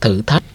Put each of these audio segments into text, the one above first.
thử thách.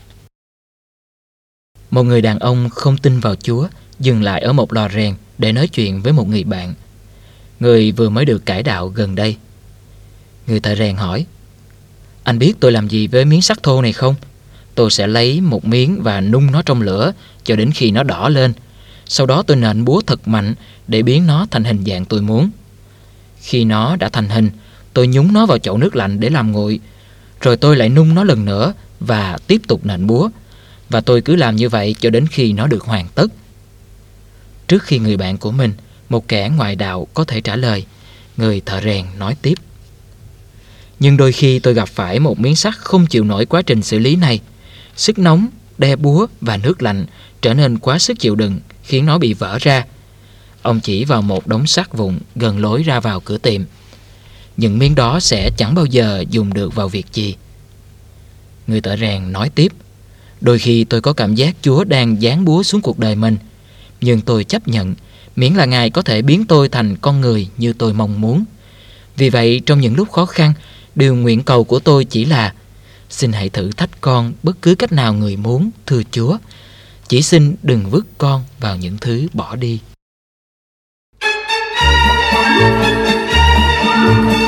Một người đàn ông không tin vào Chúa dừng lại ở một lò rèn để nói chuyện với một người bạn, người vừa mới được cải đạo gần đây. Người thợ rèn hỏi: "Anh biết tôi làm gì với miếng sắt thô này không? Tôi sẽ lấy một miếng và nung nó trong lửa cho đến khi nó đỏ lên. Sau đó tôi nện búa thật mạnh để biến nó thành hình dạng tôi muốn. Khi nó đã thành hình, tôi nhúng nó vào chậu nước lạnh để làm nguội. Rồi tôi lại nung nó lần nữa và tiếp tục nện búa. Và tôi cứ làm như vậy cho đến khi nó được hoàn tất." Trước khi người bạn của mình, một kẻ ngoại đạo, có thể trả lời, người thợ rèn nói tiếp: "Nhưng đôi khi tôi gặp phải một miếng sắt không chịu nổi quá trình xử lý này. Sức nóng, đe búa và nước lạnh trở nên quá sức chịu đựng, khiến nó bị vỡ ra." Ông chỉ vào một đống sắt vụn gần lối ra vào cửa tiệm. "Những miếng đó sẽ chẳng bao giờ dùng được vào việc gì." Người thợ rèn nói tiếp: "Đôi khi tôi có cảm giác Chúa đang giáng búa xuống cuộc đời mình. Nhưng tôi chấp nhận, miễn là Ngài có thể biến tôi thành con người như tôi mong muốn. Vì vậy, trong những lúc khó khăn, điều nguyện cầu của tôi chỉ là: xin hãy thử thách con bất cứ cách nào người muốn, thưa Chúa. Chỉ xin đừng vứt con vào những thứ bỏ đi."